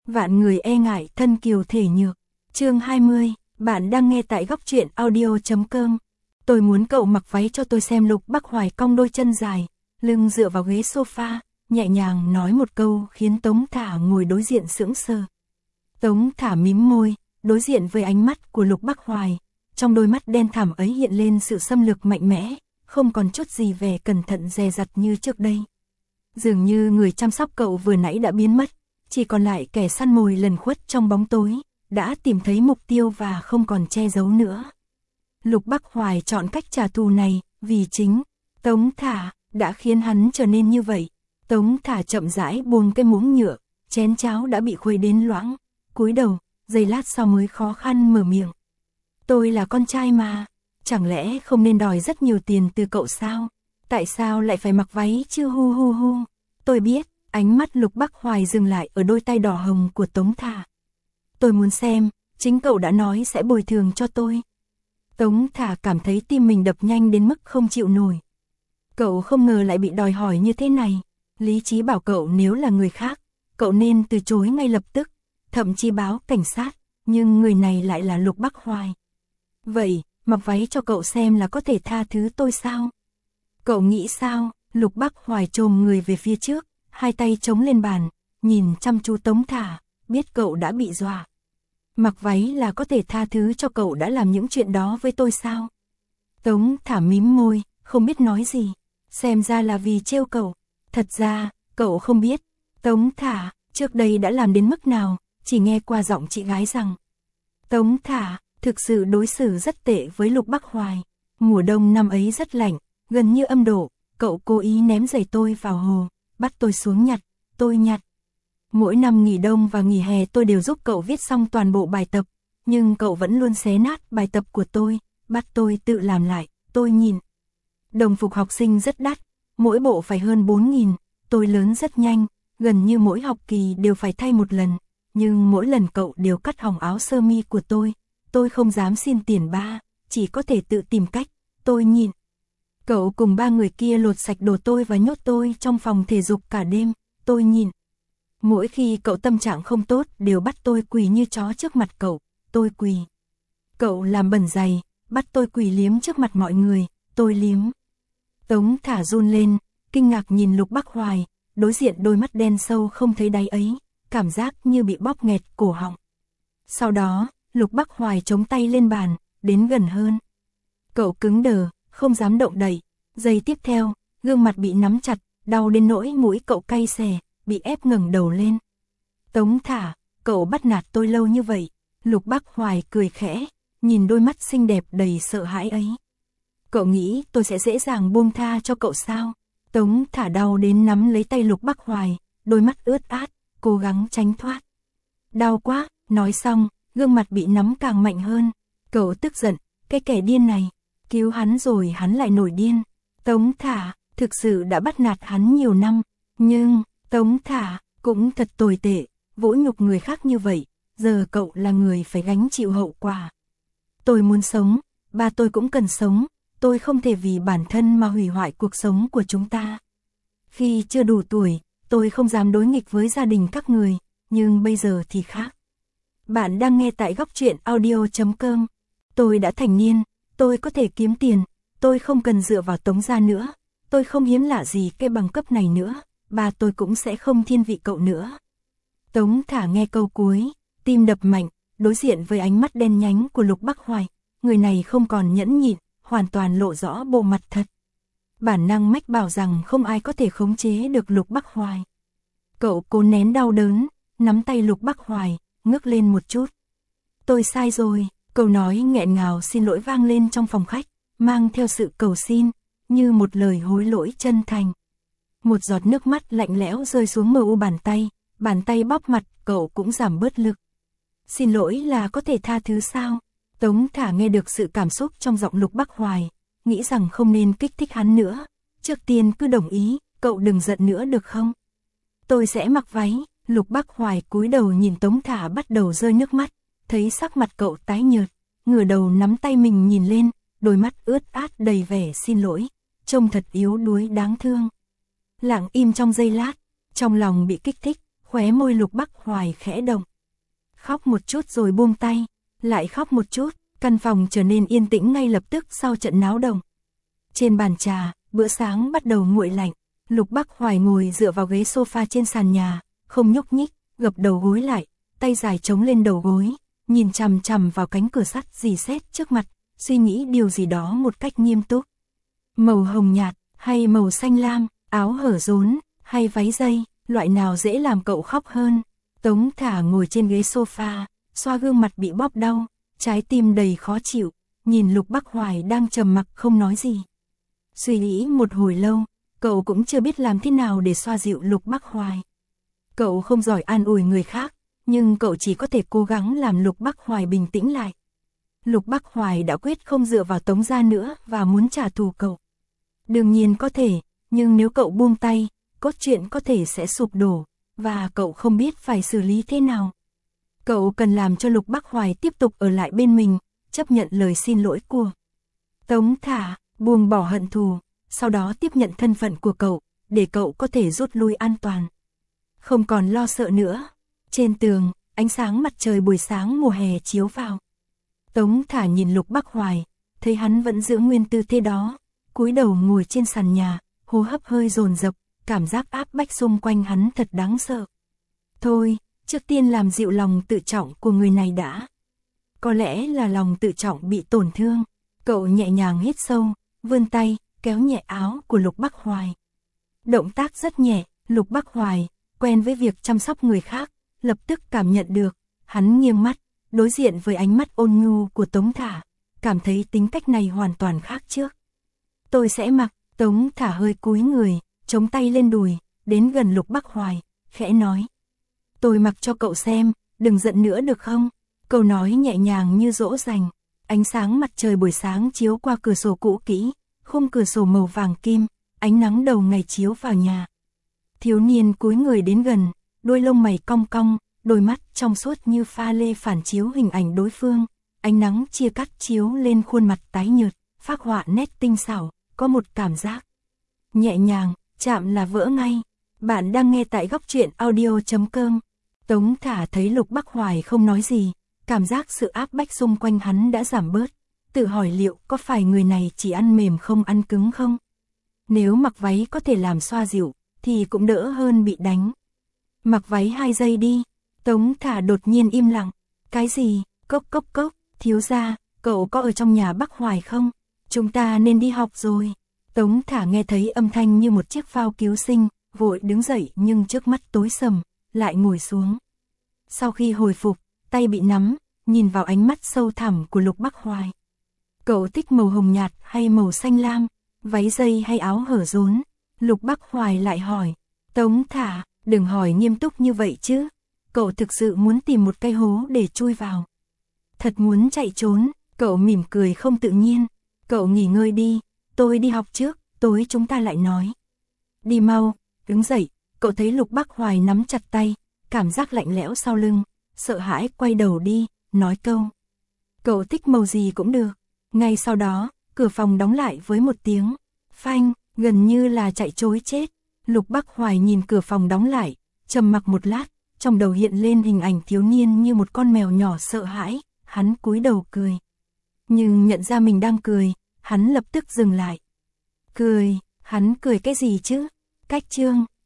Vạn người e ngại thân kiều thể nhược. Chương 20, bạn đang nghe tại góc truyện audio.com. Tôi muốn cậu mặc váy cho tôi xem. Lục Bắc Hoài cong đôi chân dài, lưng dựa vào ghế sofa, nhẹ nhàng nói một câu khiến Tống Thả ngồi đối diện sững sờ. Tống Thả mím môi, đối diện với ánh mắt của Lục Bắc Hoài. Trong đôi mắt đen thẳm ấy hiện lên sự xâm lược mạnh mẽ, không còn chút gì vẻ cẩn thận dè dặt như trước đây. Dường như người chăm sóc cậu vừa nãy đã biến mất, chỉ còn lại kẻ săn mồi lẩn khuất trong bóng tối, đã tìm thấy mục tiêu và không còn che giấu nữa. Lục Bắc Hoài chọn cách trả thù này, vì chính Tống Thả đã khiến hắn trở nên như vậy. Tống Thả chậm rãi buông cái muỗng nhựa, chén cháo đã bị khuấy đến loãng, cúi đầu, giây lát sau mới khó khăn mở miệng. Tôi là con trai mà, chẳng lẽ không nên đòi rất nhiều tiền từ cậu sao? Tại sao lại phải mặc váy chứ hu hu hu? Tôi biết. Ánh mắt Lục Bắc Hoài dừng lại ở đôi tay đỏ hồng của Tống Thả. Tôi muốn xem, chính cậu đã nói sẽ bồi thường cho tôi. Tống Thả cảm thấy tim mình đập nhanh đến mức không chịu nổi. Cậu không ngờ lại bị đòi hỏi như thế này. Lý trí bảo cậu nếu là người khác, cậu nên từ chối ngay lập tức, thậm chí báo cảnh sát, nhưng người này lại là Lục Bắc Hoài. Vậy, mặc váy cho cậu xem là có thể tha thứ tôi sao? Cậu nghĩ sao? Lục Bắc Hoài chồm người về phía trước, hai tay chống lên bàn, nhìn chăm chú Tống Thả, biết cậu đã bị dọa. Mặc váy là có thể tha thứ cho cậu đã làm những chuyện đó với tôi sao? Tống Thả mím môi, không biết nói gì, xem ra là vì trêu cậu. Thật ra, cậu không biết, Tống Thả trước đây đã làm đến mức nào, chỉ nghe qua giọng chị gái rằng Tống Thả thực sự đối xử rất tệ với Lục Bắc Hoài. Mùa đông năm ấy rất lạnh, gần như âm độ, cậu cố ý ném giày tôi vào hồ, bắt tôi xuống nhặt, tôi nhặt. Mỗi năm nghỉ đông và nghỉ hè tôi đều giúp cậu viết xong toàn bộ bài tập, nhưng cậu vẫn luôn xé nát bài tập của tôi, bắt tôi tự làm lại, tôi nhìn. Đồng phục học sinh rất đắt, mỗi bộ phải hơn 4.000, tôi lớn rất nhanh, gần như mỗi học kỳ đều phải thay một lần, nhưng mỗi lần cậu đều cắt hỏng áo sơ mi của tôi không dám xin tiền ba, chỉ có thể tự tìm cách, tôi nhìn. Cậu cùng ba người kia lột sạch đồ tôi và nhốt tôi trong phòng thể dục cả đêm, tôi nhìn. Mỗi khi cậu tâm trạng không tốt đều bắt tôi quỳ như chó trước mặt cậu, tôi quỳ. Cậu làm bẩn giày, bắt tôi quỳ liếm trước mặt mọi người, tôi liếm. Tống Thả run lên, kinh ngạc nhìn Lục Bắc Hoài, đối diện đôi mắt đen sâu không thấy đáy ấy, cảm giác như bị bóp nghẹt cổ họng. Sau đó, Lục Bắc Hoài chống tay lên bàn, đến gần hơn. Cậu cứng đờ, không dám động đậy. Giây tiếp theo, gương mặt bị nắm chặt, đau đến nỗi mũi cậu cay xè, bị ép ngẩng đầu lên. Tống Thả, cậu bắt nạt tôi lâu như vậy. Lục Bắc Hoài cười khẽ, nhìn đôi mắt xinh đẹp đầy sợ hãi ấy. Cậu nghĩ tôi sẽ dễ dàng buông tha cho cậu sao? Tống Thả đau đến nắm lấy tay Lục Bắc Hoài, đôi mắt ướt át, cố gắng tránh thoát. Đau quá, nói xong, gương mặt bị nắm càng mạnh hơn. Cậu tức giận, cái kẻ điên này, cứu hắn rồi hắn lại nổi điên. Tống Thả thực sự đã bắt nạt hắn nhiều năm, nhưng Tống Thả cũng thật tồi tệ, vỗ nhục người khác như vậy, giờ cậu là người phải gánh chịu hậu quả. Tôi muốn sống, ba tôi cũng cần sống, tôi không thể vì bản thân mà hủy hoại cuộc sống của chúng ta. Khi chưa đủ tuổi, tôi không dám đối nghịch với gia đình các người, nhưng bây giờ thì khác. Bạn đang nghe tại góc truyện audio.com. Tôi đã thành niên, tôi có thể kiếm tiền, tôi không cần dựa vào Tống gia nữa, tôi không hiếm lạ gì cái bằng cấp này nữa, ba tôi cũng sẽ không thiên vị cậu nữa. Tống Thả nghe câu cuối, tim đập mạnh, đối diện với ánh mắt đen nhánh của Lục Bắc Hoài, người này không còn nhẫn nhịn, hoàn toàn lộ rõ bộ mặt thật. Bản năng mách bảo rằng không ai có thể khống chế được Lục Bắc Hoài. Cậu cố nén đau đớn, nắm tay Lục Bắc Hoài, ngước lên một chút. Tôi sai rồi, câu nói nghẹn ngào xin lỗi vang lên trong phòng khách, mang theo sự cầu xin, như một lời hối lỗi chân thành. Một giọt nước mắt lạnh lẽo rơi xuống mờ u bàn tay bóp mặt, cậu cũng giảm bớt lực. Xin lỗi là có thể tha thứ sao? Tống Thả nghe được sự cảm xúc trong giọng Lục Bắc Hoài, nghĩ rằng không nên kích thích hắn nữa. Trước tiên cứ đồng ý, cậu đừng giận nữa được không? Tôi sẽ mặc váy. Lục Bắc Hoài cúi đầu nhìn Tống Thả bắt đầu rơi nước mắt, thấy sắc mặt cậu tái nhợt, ngửa đầu nắm tay mình nhìn lên, đôi mắt ướt át đầy vẻ xin lỗi, trông thật yếu đuối đáng thương. Lặng im trong giây lát, trong lòng bị kích thích, Khóe môi Lục Bắc Hoài khẽ động. Khóc một chút rồi buông tay, lại khóc một chút, căn phòng trở nên yên tĩnh ngay lập tức sau trận náo động. Trên bàn trà, bữa sáng bắt đầu nguội lạnh, Lục Bắc Hoài ngồi dựa vào ghế sofa trên sàn nhà, không nhúc nhích, gập đầu gối lại, tay dài chống lên đầu gối, nhìn chằm chằm vào cánh cửa sắt rỉ sét trước mặt, suy nghĩ điều gì đó một cách nghiêm túc. Màu hồng nhạt hay màu xanh lam, áo hở rốn hay váy dây, loại nào dễ làm cậu khóc hơn? Tống Thả ngồi trên ghế sofa, xoa gương mặt bị bóp đau, trái tim đầy khó chịu, nhìn Lục Bắc Hoài đang trầm mặc không nói gì. Suy nghĩ một hồi lâu, cậu cũng chưa biết làm thế nào để xoa dịu Lục Bắc Hoài. Cậu không giỏi an ủi người khác, nhưng cậu chỉ có thể cố gắng làm Lục Bắc Hoài bình tĩnh lại. Lục Bắc Hoài đã quyết không dựa vào Tống gia nữa và muốn trả thù cậu. Đương nhiên có thể, nhưng nếu cậu buông tay, cốt truyện có thể sẽ sụp đổ, và cậu không biết phải xử lý thế nào. Cậu cần làm cho Lục Bắc Hoài tiếp tục ở lại bên mình, chấp nhận lời xin lỗi của Tống Thả, buông bỏ hận thù, sau đó tiếp nhận thân phận của cậu, để cậu có thể rút lui an toàn. Không còn lo sợ nữa. Trên tường, ánh sáng mặt trời buổi sáng mùa hè chiếu vào. Tống Thả nhìn Lục Bắc Hoài, thấy hắn vẫn giữ nguyên tư thế đó, cúi đầu ngồi trên sàn nhà, hô hấp hơi dồn dập, cảm giác áp bách xung quanh hắn thật đáng sợ. Thôi, trước tiên làm dịu lòng tự trọng của người này đã. Có lẽ là lòng tự trọng bị tổn thương. Cậu nhẹ nhàng hít sâu, vươn tay, kéo nhẹ áo của Lục Bắc Hoài. Động tác rất nhẹ, Lục Bắc Hoài, quen với việc chăm sóc người khác, lập tức cảm nhận được. Hắn nghiêng mắt, đối diện với ánh mắt ôn nhu của Tống Thả, cảm thấy tính cách này hoàn toàn khác trước. Tôi sẽ mặc. Tống Thả hơi cúi người, chống tay lên đùi, đến gần Lục Bắc Hoài, khẽ nói. Tôi mặc cho cậu xem, đừng giận nữa được không? Câu nói nhẹ nhàng như dỗ dành. Ánh sáng mặt trời buổi sáng chiếu qua cửa sổ cũ kỹ, khung cửa sổ màu vàng kim, ánh nắng đầu ngày chiếu vào nhà. Thiếu niên cúi người đến gần, đôi lông mày cong cong, đôi mắt trong suốt như pha lê phản chiếu hình ảnh đối phương. Ánh nắng chia cắt chiếu lên khuôn mặt tái nhợt, phác họa nét tinh xảo, có một cảm giác nhẹ nhàng, chạm là vỡ ngay. Bạn đang nghe tại góc truyện audio.com. Tống Thả thấy Lục Bắc Hoài không nói gì, cảm giác sự áp bách xung quanh hắn đã giảm bớt, tự hỏi liệu có phải người này chỉ ăn mềm không ăn cứng không? Nếu mặc váy có thể làm xoa dịu, thì cũng đỡ hơn bị đánh. Mặc váy 2 giây đi. Tống Thả đột nhiên im lặng. Cái gì? Cốc cốc cốc, thiếu gia, cậu có ở trong nhà Bắc Hoài không? Chúng ta nên đi học rồi. Tống Thả nghe thấy âm thanh như một chiếc phao cứu sinh, vội đứng dậy nhưng trước mắt tối sầm, lại ngồi xuống. Sau khi hồi phục, tay bị nắm, nhìn vào ánh mắt sâu thẳm của Lục Bắc Hoài. Cậu thích màu hồng nhạt hay màu xanh lam, váy dây hay áo hở rốn? Lục Bắc Hoài lại hỏi. Tống Thả, đừng hỏi nghiêm túc như vậy chứ. Cậu thực sự muốn tìm một cái hố để chui vào. Thật muốn chạy trốn. Cậu mỉm cười không tự nhiên. Cậu nghỉ ngơi đi, tôi đi học trước, tối chúng ta lại nói. Đi mau. Đứng dậy, cậu thấy Lục Bắc Hoài nắm chặt tay, cảm giác lạnh lẽo sau lưng, sợ hãi quay đầu đi, nói câu. Cậu thích màu gì cũng được. Ngay sau đó, cửa phòng đóng lại với một tiếng phanh, gần như là chạy trối chết. Lục Bắc Hoài nhìn cửa phòng đóng lại, trầm mặc một lát, trong đầu hiện lên hình ảnh thiếu niên như một con mèo nhỏ sợ hãi, hắn cúi đầu cười. Nhưng nhận ra mình đang cười, hắn lập tức dừng lại. Cười, hắn cười cái gì chứ? Cách chương,